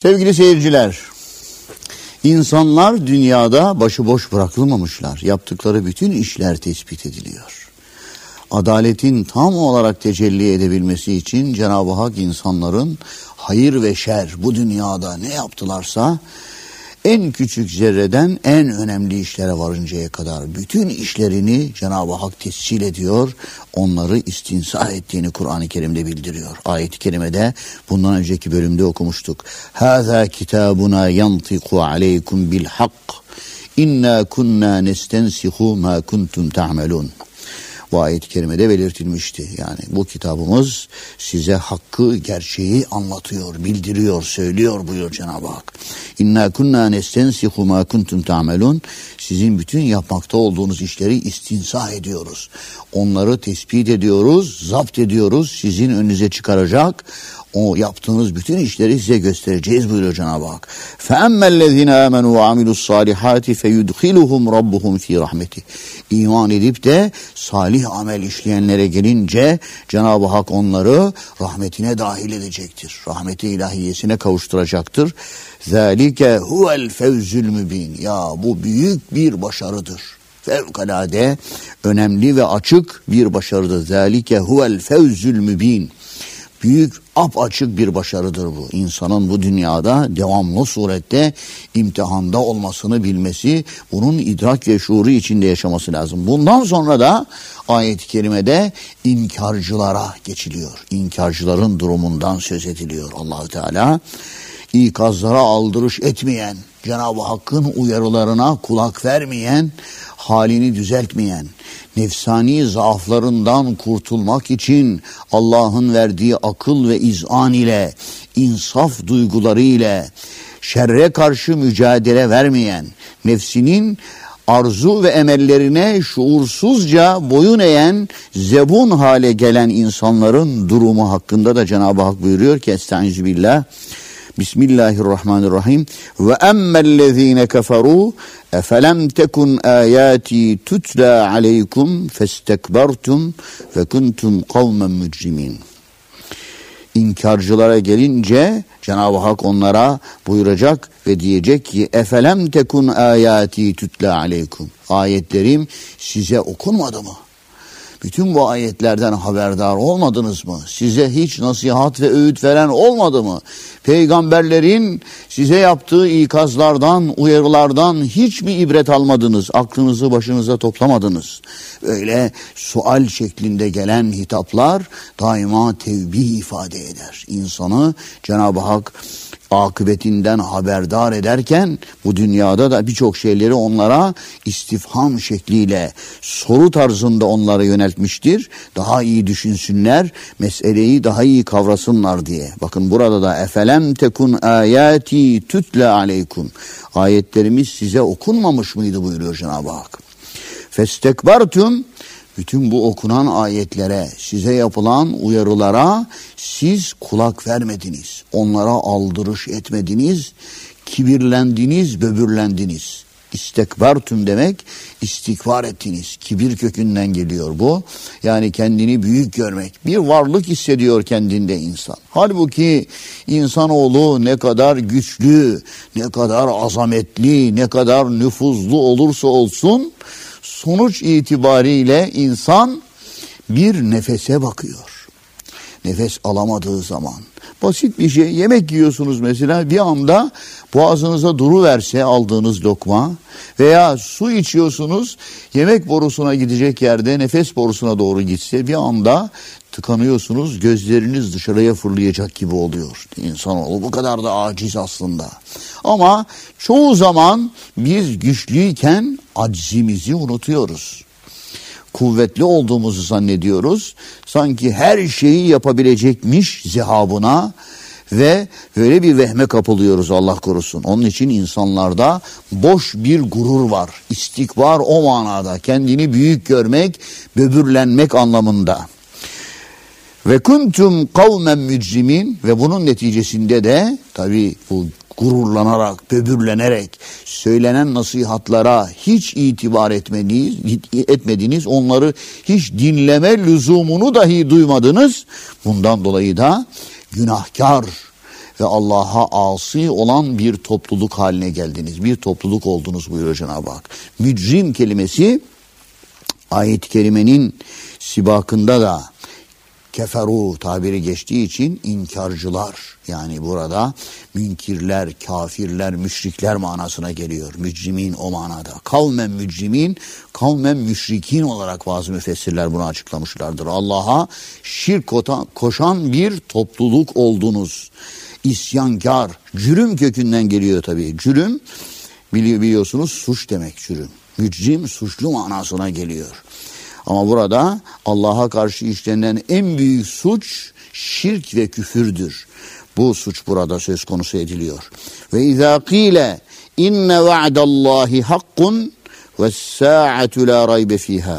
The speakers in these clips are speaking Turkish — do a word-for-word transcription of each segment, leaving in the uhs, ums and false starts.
Sevgili seyirciler, insanlar dünyada başıboş bırakılmamışlar. Yaptıkları bütün işler tespit ediliyor. Adaletin tam olarak tecelli edebilmesi için Cenab-ı Hak insanların hayır ve şer bu dünyada ne yaptılarsa en küçük zerreden en önemli işlere varıncaya kadar bütün işlerini Cenab-ı Hak tescil ediyor. Onları istinsa ettiğini Kur'an-ı Kerim'de bildiriyor. Ayet-i kerimede bundan önceki bölümde okumuştuk. Hâzâ kitâbuna yantiku aleykum bil hak. İnna kunna nestensihu ma kuntum ta'melun. Bu ayet-i kerimede belirtilmişti. Yani bu kitabımız size hakkı, gerçeği anlatıyor, bildiriyor, söylüyor buyuruyor Cenab-ı Hak. İnna kunna nestensihu ma kuntum ta'melun. Sizin bütün yapmakta olduğunuz işleri istinsah ediyoruz. Onları tespit ediyoruz, zapt ediyoruz. Sizin önünüze çıkaracak o yaptığınız bütün işleri size göstereceğiz buyuruyor Cenab-ı Hak. فَاَمَّا الَّذِينَ آمَنُوا وَعَمِلُوا الصَّالِحَاتِ فَيُدْخِلُهُمْ رَبُّهُمْ ف۪ي رَحْمَتِهِ. İman edip de salih amel işleyenlere gelince Cenab-ı Hak onları rahmetine dahil edecektir. Rahmeti ilahiyesine kavuşturacaktır. ذَٰلِكَ هُوَ الْفَوْزُ الْمُب۪ينَ. Ya bu büyük bir başarıdır. Fevkalade önemli ve açık bir başarıdır. ذَٰلِكَ هُوَ الْفَوْزُ الْمُب۪ينَ. Büyük, apaçık bir başarıdır bu. İnsanın bu dünyada devamlı surette imtihanda olmasını bilmesi, bunun idrak ve şuuru içinde yaşaması lazım. Bundan sonra da ayet-i kerimede inkarcılara geçiliyor. İnkarcıların durumundan söz ediliyor Allah-u Teala. İkazlara aldırış etmeyen, Cenab-ı Hakk'ın uyarılarına kulak vermeyen, halini düzeltmeyen, nefsani zaaflarından kurtulmak için Allah'ın verdiği akıl ve izan ile, insaf duyguları ile şerre karşı mücadele vermeyen, nefsinin arzu ve emellerine şuursuzca boyun eğen, zebun hale gelen insanların durumu hakkında da Cenab-ı Hak buyuruyor ki Estaizu billah. Bismillahirrahmanirrahim. Ve emmellezine keferu efelem tekun ayati tutla aleykum festekbertum ve kuntum kavmen mücrimin. İnkarcılara gelince Cenab-ı Hak onlara buyuracak ve diyecek ki efelem tekun ayati tutla aleykum. Ayetlerim size okunmadı mı? Bütün bu ayetlerden haberdar olmadınız mı? Size hiç nasihat ve öğüt veren olmadı mı? Peygamberlerin size yaptığı ikazlardan, uyarılardan hiç mi ibret almadınız? Aklınızı başınıza toplamadınız. Öyle sual şeklinde gelen hitaplar daima tevbih ifade eder. İnsanı Cenab-ı Hak akıbetinden haberdar ederken bu dünyada da birçok şeyleri onlara istifham şekliyle soru tarzında onlara yöneltmiştir. Daha iyi düşünsünler, meseleyi daha iyi kavrasınlar diye. Bakın burada da efelem tekun ayati tutla aleykum. Ayetlerimiz size okunmamış mıydı buyuruyor Cenab-ı Hak. Festekbertum. Bütün bu okunan ayetlere, size yapılan uyarılara siz kulak vermediniz. Onlara aldırış etmediniz, kibirlendiniz, böbürlendiniz. İstekbertüm demek istikbar ettiniz. Kibir kökünden geliyor bu. Yani kendini büyük görmek. Bir varlık hissediyor kendinde insan. Halbuki insanoğlu ne kadar güçlü, ne kadar azametli, ne kadar nüfuzlu olursa olsun sonuç itibariyle insan bir nefese bakıyor. Nefes alamadığı zaman. Basit bir şey, yemek yiyorsunuz mesela, bir anda boğazınıza duruverse aldığınız lokma veya su içiyorsunuz, yemek borusuna gidecek yerde nefes borusuna doğru gitse bir anda tıkanıyorsunuz, gözleriniz dışarıya fırlayacak gibi oluyor. İnsanoğlu bu kadar da aciz aslında. Ama çoğu zaman biz güçlüyken aczimizi unutuyoruz. Kuvvetli olduğumuzu zannediyoruz. Sanki her şeyi yapabilecekmiş zihabına ve böyle bir vehme kapılıyoruz, Allah korusun. Onun için insanlarda boş bir gurur var. İstikbar o manada. Kendini büyük görmek, böbürlenmek anlamında. Ve kuntum kavmen mücrimin ve bunun neticesinde de tabii bu gururlanarak, böbürlenerek söylenen nasihatlara hiç itibar etmediniz, etmediniz, onları hiç dinleme lüzumunu dahi duymadınız. Bundan dolayı da günahkar ve Allah'a asi olan bir topluluk haline geldiniz. Bir topluluk oldunuz buyuruyor Cenab-ı Hak. Mücrim kelimesi ayet-i kerimenin sibakında da keferu tabiri geçtiği için inkarcılar, yani burada münkirler, kafirler, müşrikler manasına geliyor. Mücrimin o manada. Kavmen mücrimin, kavmen müşrikin olarak bazı müfessirler bunu açıklamışlardır. Allah'a şirk koşan bir topluluk oldunuz. İsyankar, cürüm kökünden geliyor tabii. Cürüm biliyorsunuz suç demek cürüm. Mücrim suçlu manasına geliyor. Ama burada Allah'a karşı işlenen en büyük suç şirk ve küfürdür. Bu suç burada söz konusu ediliyor. Ve izâ qîle inne va'dallâhi hakkun ve's-sâ'atu lâ raybe fîhâ.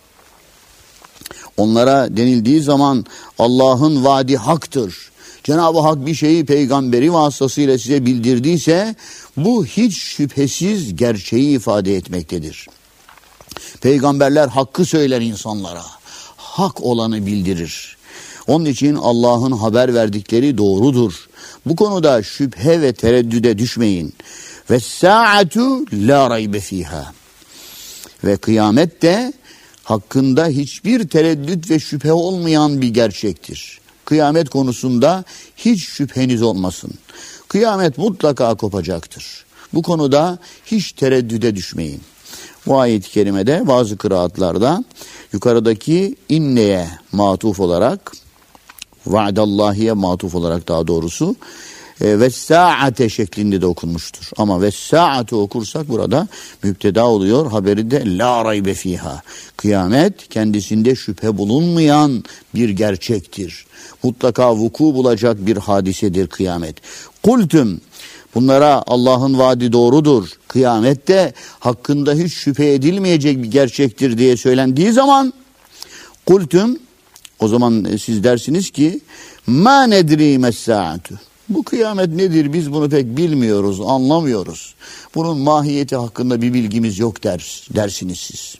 Onlara denildiği zaman Allah'ın vaadi haktır. Cenab-ı Hak bir şeyi peygamberi vasıtasıyla size bildirdiyse bu hiç şüphesiz gerçeği ifade etmektedir. Peygamberler hakkı söyler insanlara. Hak olanı bildirir. Onun için Allah'ın haber verdikleri doğrudur. Bu konuda şüphe ve tereddüde düşmeyin. Ve saatu la raybe fiha. Ve kıyamet de hakkında hiçbir tereddüt ve şüphe olmayan bir gerçektir. Kıyamet konusunda hiç şüpheniz olmasın. Kıyamet mutlaka kopacaktır. Bu konuda hiç tereddüde düşmeyin. Bu ayet-i kerimede bazı kıraatlarda yukarıdaki inneye matuf olarak, va'dallahiye matuf olarak daha doğrusu e, ve saate şeklinde de okunmuştur. Ama ve saate okursak burada müpteda oluyor. Haberi de la raybe fiha. Kıyamet kendisinde şüphe bulunmayan bir gerçektir. Mutlaka vuku bulacak bir hadisedir kıyamet. Kultum, bunlara Allah'ın vaadi doğrudur. Kıyamette hakkında hiç şüphe edilmeyecek bir gerçektir diye söylendiği zaman kultum, o zaman siz dersiniz ki ma nedri mes-sa'atu. Bu kıyamet nedir? Biz bunu pek bilmiyoruz, anlamıyoruz. Bunun mahiyeti hakkında bir bilgimiz yok ders, dersiniz siz.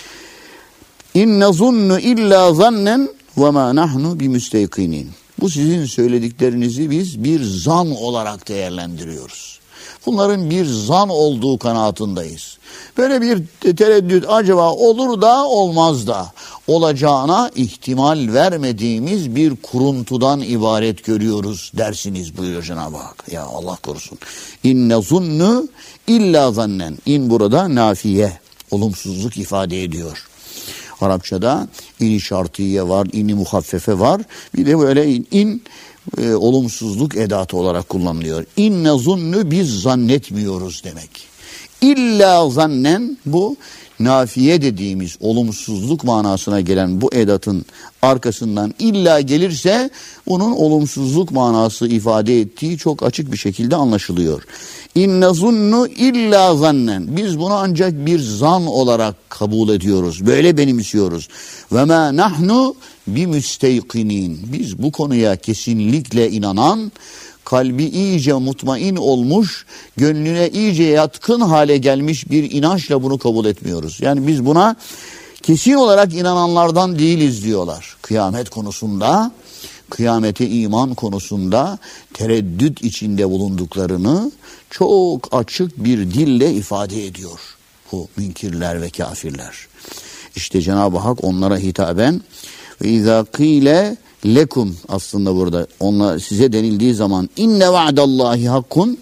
İnne zunnu illa zannen ve ma nahnu bimüsteykinin. Bu sizin söylediklerinizi biz bir zan olarak değerlendiriyoruz. Bunların bir zan olduğu kanaatindayız. Böyle bir tereddüt acaba olur da olmaz da olacağına ihtimal vermediğimiz bir kuruntudan ibaret görüyoruz dersiniz buyuruyor Cenab-ı Hak. Ya Allah korusun. İnne zunnu illa zannen. İn burada nafiye, olumsuzluk ifade ediyor. Arapçada in-i şartiye var, in-i muhaffefe var. Bir de böyle in, in e, olumsuzluk edatı olarak kullanılıyor. İnne zunnu biz zannetmiyoruz demek. İlla zannen bu nafiye dediğimiz olumsuzluk manasına gelen bu edatın arkasından illa gelirse bunun olumsuzluk manası ifade ettiği çok açık bir şekilde anlaşılıyor. İnne zunnu illa zannen. Biz bunu ancak bir zan olarak kabul ediyoruz. Böyle benimsiyoruz. Ve ma nahnu bimüsteykinin. Biz bu konuya kesinlikle inanan, kalbi iyice mutmain olmuş, gönlüne iyice yatkın hale gelmiş bir inançla bunu kabul etmiyoruz. Yani biz buna kesin olarak inananlardan değiliz diyorlar. Kıyamet konusunda, kıyamete iman konusunda tereddüt içinde bulunduklarını çok açık bir dille ifade ediyor bu münkirler ve kafirler. İşte Cenab-ı Hak onlara hitaben ve izâ kîle lekum, aslında burada onlar size denildiği zaman inne va'dallahi hakkun,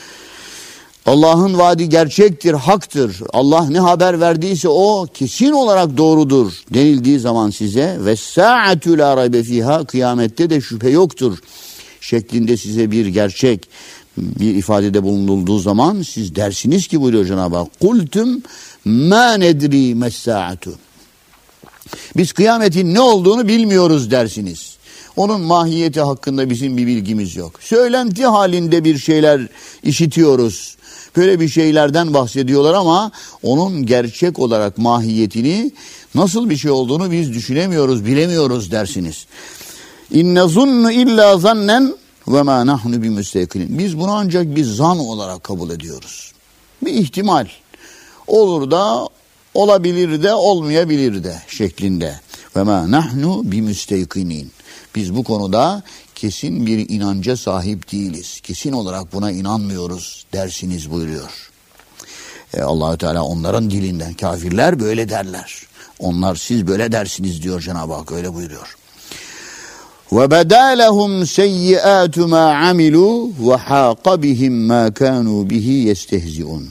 Allah'ın vaadi gerçektir, haktır. Allah ne haber verdiyse o kesin olarak doğrudur denildiği zaman size ve sa'atu la raybe fiha, kıyamette de şüphe yoktur şeklinde size bir gerçek bir ifadede bulunulduğu zaman siz dersiniz ki buyuruyor Cenab-ı Hak kultum ma nedri mes-sa'atu. Biz kıyametin ne olduğunu bilmiyoruz dersiniz. Onun mahiyeti hakkında bizim bir bilgimiz yok. Söylenti halinde bir şeyler işitiyoruz. Böyle bir şeylerden bahsediyorlar ama onun gerçek olarak mahiyetini, nasıl bir şey olduğunu biz düşünemiyoruz, bilemiyoruz dersiniz. İnne zunnu illa zannen ve ma nahnu bimüsteykinin. Biz bunu ancak bir zan olarak kabul ediyoruz. Bir ihtimal. Olur da olabilir de olmayabilir de şeklinde. Ve ma nahnu bimüsteykinin. Biz bu konuda kesin bir inanca sahip değiliz. Kesin olarak buna inanmıyoruz dersiniz buyuruyor. E, Allah-u Teala onların dilinden, kafirler böyle derler. Onlar siz böyle dersiniz diyor Cenab-ı Hak, öyle buyuruyor. وَبَدَا لَهُمْ سَيِّئَاتُ مَا عَمِلُوا وَحَاقَ بِهِمْ مَا كَانُوا بِهِ يَسْتَهْزِئُونَ.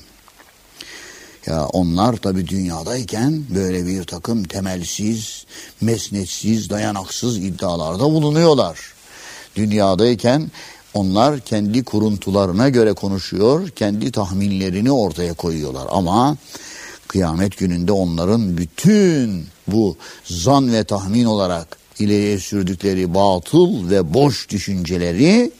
Ya onlar tabii dünyadayken böyle bir takım temelsiz, mesnetsiz, dayanaksız iddialarda bulunuyorlar. Dünyadayken onlar kendi kuruntularına göre konuşuyor, kendi tahminlerini ortaya koyuyorlar. Ama kıyamet gününde onların bütün bu zan ve tahmin olarak ileriye sürdükleri batıl ve boş düşünceleri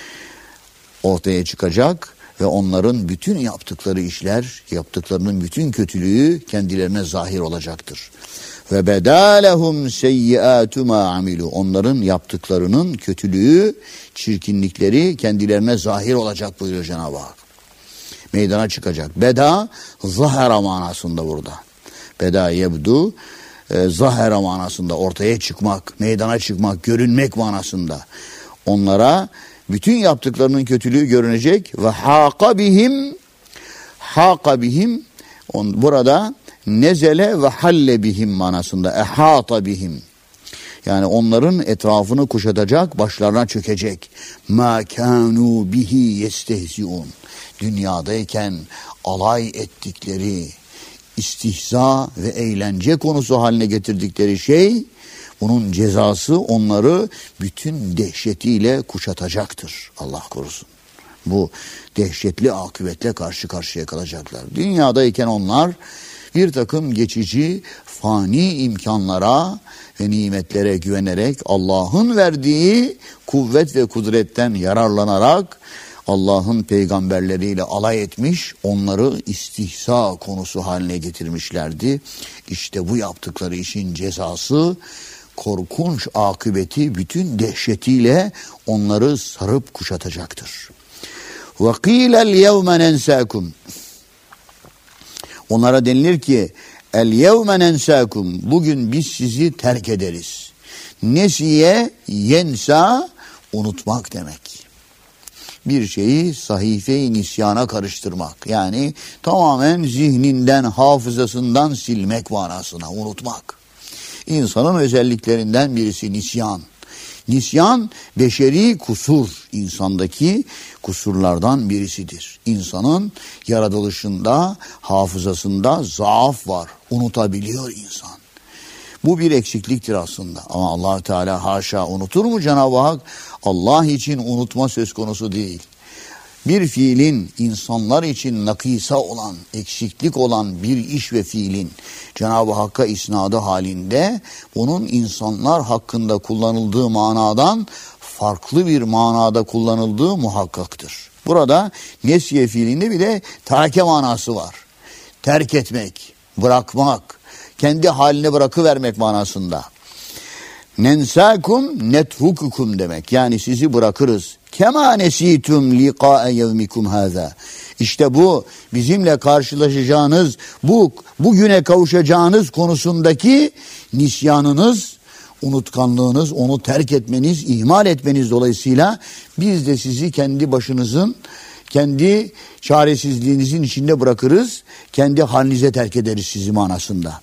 ortaya çıkacak ve onların bütün yaptıkları işler, yaptıklarının bütün kötülüğü kendilerine zahir olacaktır. Ve bedalehum seyyiatu ma amilu. Onların yaptıklarının kötülüğü, çirkinlikleri kendilerine zahir olacak buyuruyor Cenab-ı Hak. Meydana çıkacak. Beda zahara manasında burada. Beda yebdu e, zahara manasında, ortaya çıkmak, meydana çıkmak, görünmek manasında. Onlara bütün yaptıklarının kötülüğü görünecek ve haka bihim haka bihim on, burada nezele ve halle bihim manasında, ehata bihim. Yani onların etrafını kuşatacak, başlarına çökecek. Ma kanu bihi yestehziun. Dünyadayken alay ettikleri, istihza ve eğlence konusu haline getirdikleri şey, bunun cezası onları bütün dehşetiyle kuşatacaktır. Allah korusun. Bu dehşetli akıbetle karşı karşıya kalacaklar. Dünyadayken onlar bir takım geçici, fani imkanlara ve nimetlere güvenerek Allah'ın verdiği kuvvet ve kudretten yararlanarak Allah'ın peygamberleriyle alay etmiş, onları istihza konusu haline getirmişlerdi. İşte bu yaptıkları işin cezası, korkunç akıbeti bütün dehşetiyle onları sarıp kuşatacaktır. وَقِيلَ الْيَوْمَ نَنْسَاكُمْ. Onlara denilir ki el-yevme nensâkum, bugün biz sizi terk ederiz. Nesiye yensa, unutmak demek. Bir şeyi sahife-i nisyana karıştırmak. Yani tamamen zihninden, hafızasından silmek manasına, unutmak. İnsanın özelliklerinden birisi nisyan. Nisyan beşeri kusur, insandaki kusurlardan birisidir. İnsanın yaratılışında, hafızasında zaaf var. Unutabiliyor insan. Bu bir eksikliktir aslında. Ama Allah Teala haşa unutur mu Cenab-ı Hak? Allah için unutma söz konusu değil. Bir fiilin insanlar için nakisa olan, eksiklik olan bir iş ve fiilin Cenab-ı Hakk'a isnadı halinde bunun insanlar hakkında kullanıldığı manadan farklı bir manada kullanıldığı muhakkaktır. Burada nesiye fiilinde bir de terke manası var. Terk etmek, bırakmak, kendi haline bırakıvermek manasında. Nensâkum netrukukum demek. Yani sizi bırakırız. Kema nesitum liqa'e yevmikum hâzâ. İşte bu bizimle karşılaşacağınız, bu bugüne kavuşacağınız konusundaki nisyanınız, unutkanlığınız, onu terk etmeniz, ihmal etmeniz dolayısıyla biz de sizi kendi başınızın, kendi çaresizliğinizin içinde bırakırız, kendi halinize terk ederiz sizi manasında.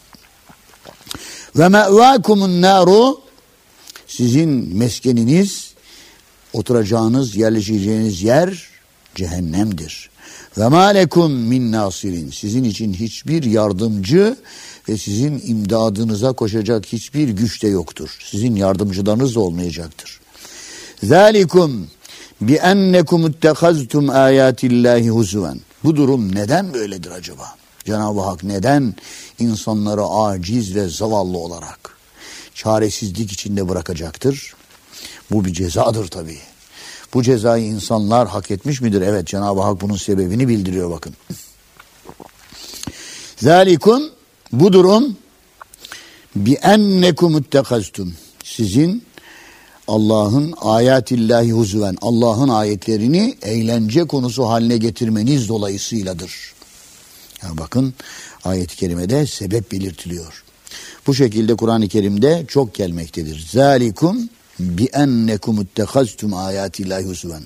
Ve me'vâkumun nâru, sizin meskeniniz, oturacağınız, yerleşeceğiniz yer cehennemdir. Ve mâ lekum min nasirin, sizin için hiçbir yardımcı ve sizin imdadınıza koşacak hiçbir güç de yoktur. Sizin yardımcılarınız da olmayacaktır. Zalikum bi ennekum ittehaztum ayatillahi huzuven. Bu durum neden böyledir acaba? Cenab-ı Hak neden insanları aciz ve zavallı olarak çaresizlik içinde bırakacaktır? Bu bir cezadır tabii. Bu cezayı insanlar hak etmiş midir? Evet, Cenab-ı Hak bunun sebebini bildiriyor bakın. Zalikum, bu durum bi ennekum ittehaztum, sizin Allah'ın ayatillahi huzuven, Allah'ın ayetlerini eğlence konusu haline getirmeniz dolayısıyladır. Yani bakın, ayet-i kerimede sebep belirtiliyor. Bu şekilde Kur'an-ı Kerim'de çok gelmektedir. Zalikum bi ennekum ittehaztum ayatillahi husuven.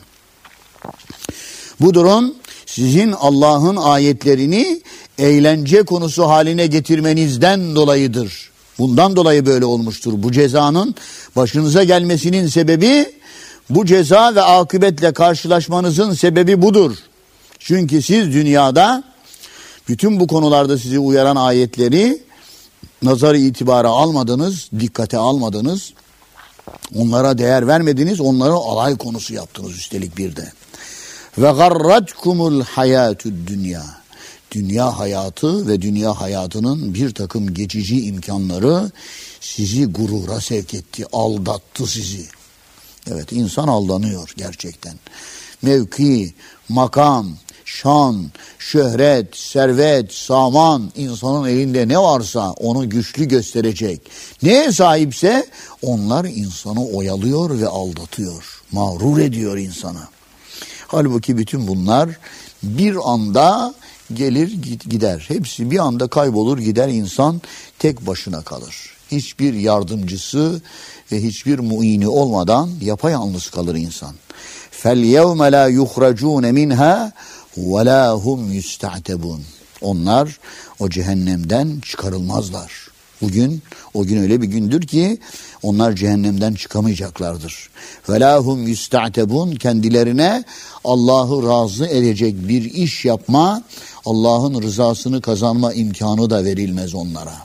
Bu durum sizin Allah'ın ayetlerini eğlence konusu haline getirmenizden dolayıdır. Bundan dolayı böyle olmuştur. Bu cezanın başınıza gelmesinin sebebi, bu ceza ve akıbetle karşılaşmanızın sebebi budur. Çünkü siz dünyada bütün bu konularda sizi uyaran ayetleri nazar itibara almadınız, dikkate almadınız. Onlara değer vermediniz, onları alay konusu yaptınız üstelik bir de. Ve garratkumul hayatud dünya. Dünya hayatı ve dünya hayatının bir takım geçici imkanları sizi gurura sevk etti, aldattı sizi. Evet, insan aldanıyor gerçekten. Mevki, makam, şan, şöhret, servet, saman, insanın elinde ne varsa onu güçlü gösterecek. Neye sahipse onlar insanı oyalıyor ve aldatıyor, mağrur ediyor insanı. Halbuki bütün bunlar bir anda gelir gider. Hepsi bir anda kaybolur gider, insan tek başına kalır. Hiçbir yardımcısı ve hiçbir muini olmadan yapayalnız kalır insan. فَالْيَوْمَ لَا يُخْرَجُونَ مِنْهَا وَلَا هُمْ يُسْتَعْتَبُونَ. Onlar o cehennemden çıkarılmazlar. Bugün o gün öyle bir gündür ki onlar cehennemden çıkamayacaklardır. وَلَا هُمْ يُسْتَعْتَبُونَ. Kendilerine Allah'ı razı edecek bir iş yapma, Allah'ın rızasını kazanma imkanı da verilmez onlara.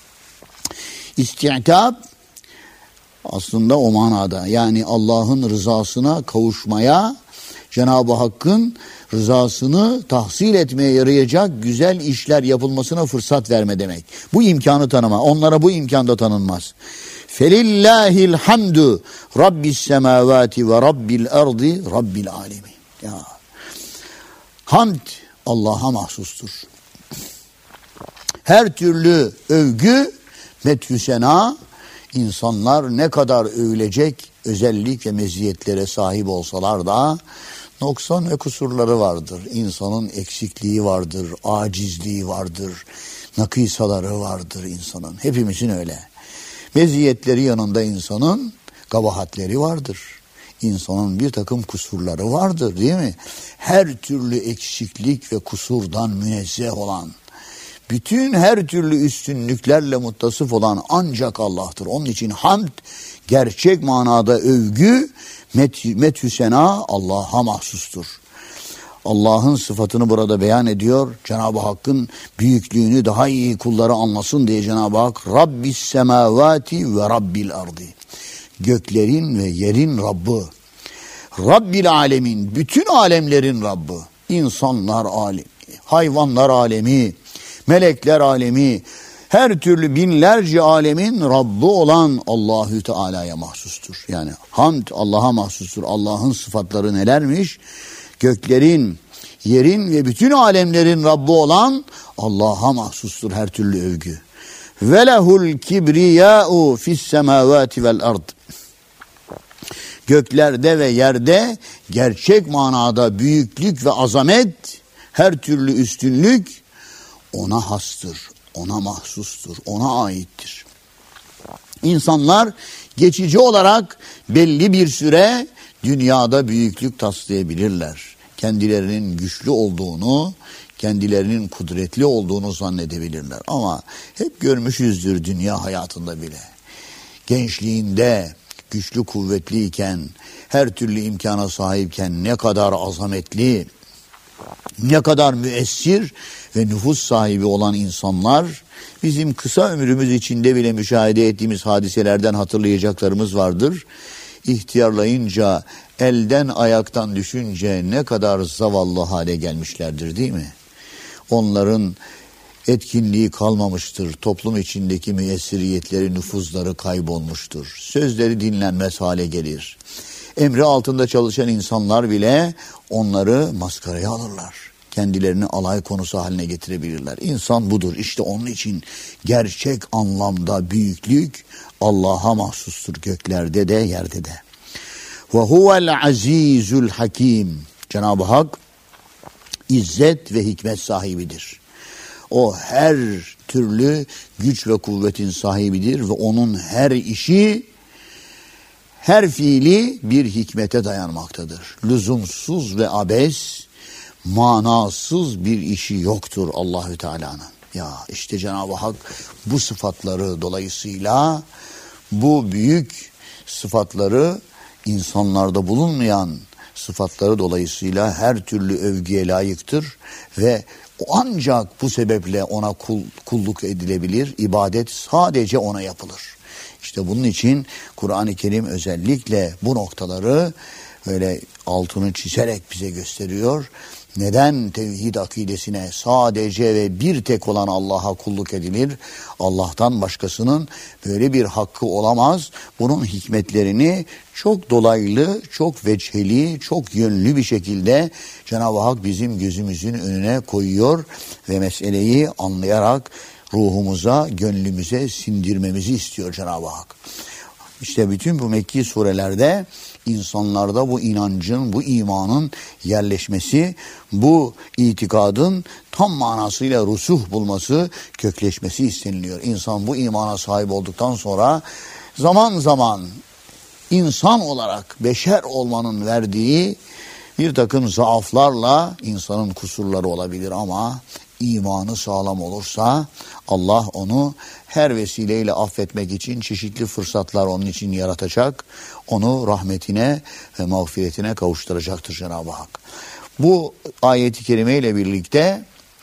İsti'tab aslında o manada, yani Allah'ın rızasına kavuşmaya, Cenab-ı Hakk'ın rızasını tahsil etmeye yarayacak güzel işler yapılmasına fırsat verme demek. Bu imkanı tanıma. Onlara bu imkan da tanınmaz. Felillahil hamdu rabbis semavati ve rabbil ardi rabbil alemin. Ya. Hamd Allah'a mahsustur. Her türlü övgü, methü sena, insanlar ne kadar övülecek özellik ve meziyetlere sahip olsalar da noksan ve kusurları vardır. İnsanın eksikliği vardır, acizliği vardır, nakısaları vardır insanın. Hepimizin öyle. Meziyetleri yanında insanın kabahatleri vardır. İnsanın bir takım kusurları vardır, değil mi? Her türlü eksiklik ve kusurdan münezzeh olan, bütün her türlü üstünlüklerle muttasıf olan ancak Allah'tır. Onun için hamd, gerçek manada övgü, methü sena Allah'a mahsustur. Allah'ın sıfatını burada beyan ediyor. Cenab-ı Hakk'ın büyüklüğünü daha iyi kulları anlasın diye Cenab-ı Hak Rabbis semavati ve Rabbil ardi. Göklerin ve yerin Rabbi. Rabbil alemin, bütün alemlerin Rabbi. İnsanlar alemi, hayvanlar alemi, melekler alemi, her türlü binlerce alemin Rabbi olan Allahü Teala'ya mahsustur. Yani hamd Allah'a mahsustur. Allah'ın sıfatları nelermiş? Göklerin, yerin ve bütün alemlerin Rabbi olan Allah'a mahsustur her türlü övgü. Ve lehul kibriyâ'u fis semâvâti vel ard. Göklerde ve yerde gerçek manada büyüklük ve azamet, her türlü üstünlük ona hastır, ona mahsustur, ona aittir. İnsanlar geçici olarak belli bir süre dünyada büyüklük taslayabilirler. Kendilerinin güçlü olduğunu, kendilerinin kudretli olduğunu zannedebilirler. Ama hep görmüşüzdür dünya hayatında bile. Gençliğinde güçlü kuvvetliyken, her türlü imkana sahipken ne kadar azametli, ne kadar müessir ve nüfus sahibi olan insanlar, bizim kısa ömrümüz içinde bile müşahede ettiğimiz hadiselerden hatırlayacaklarımız vardır. İhtiyarlayınca, elden ayaktan düşünce ne kadar zavallı hale gelmişlerdir, değil mi? Onların etkinliği kalmamıştır. Toplum içindeki müessiriyetleri, nüfuzları kaybolmuştur. Sözleri dinlenmez hale gelir. Emri altında çalışan insanlar bile onları maskaraya alırlar. Kendilerini alay konusu haline getirebilirler. İnsan budur. İşte onun için gerçek anlamda büyüklük Allah'a mahsustur, göklerde de yerde de. Ve huvel azizul hakim. Cenab-ı Hak izzet ve hikmet sahibidir. O her türlü güç ve kuvvetin sahibidir ve onun her işi her fiili bir hikmete dayanmaktadır. Lüzumsuz ve abes, manasız bir işi yoktur Allahü Teala'nın. Ya işte Cenab-ı Hak bu sıfatları dolayısıyla, bu büyük sıfatları, insanlarda bulunmayan sıfatları dolayısıyla her türlü övgüye layıktır ve ancak bu sebeple ona kul, kulluk edilebilir, ibadet sadece ona yapılır. İşte bunun için Kur'an-ı Kerim özellikle bu noktaları öyle altını çizerek bize gösteriyor. Neden tevhid akidesine sadece ve bir tek olan Allah'a kulluk edilir? Allah'tan başkasının böyle bir hakkı olamaz. Bunun hikmetlerini çok dolaylı, çok veçheli, çok yönlü bir şekilde Cenab-ı Hak bizim gözümüzün önüne koyuyor ve meseleyi anlayarak ruhumuza, gönlümüze sindirmemizi istiyor Cenab-ı Hak. İşte bütün bu Mekki surelerde insanlarda bu inancın, bu imanın yerleşmesi, bu itikadın tam manasıyla rusuh bulması, kökleşmesi isteniliyor. İnsan bu imana sahip olduktan sonra zaman zaman insan olarak beşer olmanın verdiği bir takım zaaflarla insanın kusurları olabilir ama imanı sağlam olursa Allah onu her vesileyle affetmek için çeşitli fırsatlar onun için yaratacak. Onu rahmetine ve mağfiretine kavuşturacaktır Cenab-ı Hak. Bu ayeti kerime ile birlikte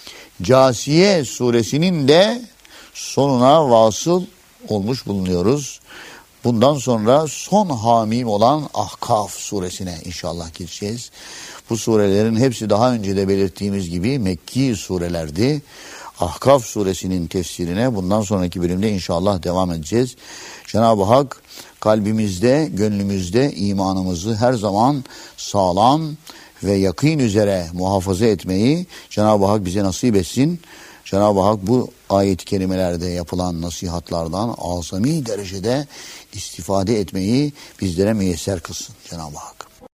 Câsiye suresinin de sonuna vasıl olmuş bulunuyoruz. Bundan sonra son hamim olan Ahkaf suresine inşallah gireceğiz. Bu surelerin hepsi daha önce de belirttiğimiz gibi Mekki surelerdi. Ahkaf suresinin tefsirine bundan sonraki bölümde inşallah devam edeceğiz. Cenab-ı Hak kalbimizde, gönlümüzde imanımızı her zaman sağlam ve yakîn üzere muhafaza etmeyi Cenab-ı Hak bize nasip etsin. Cenab-ı Hak bu ayet-i kerimelerde yapılan nasihatlardan azami derecede istifade etmeyi bizlere müyesser kılsın Cenab-ı Hak.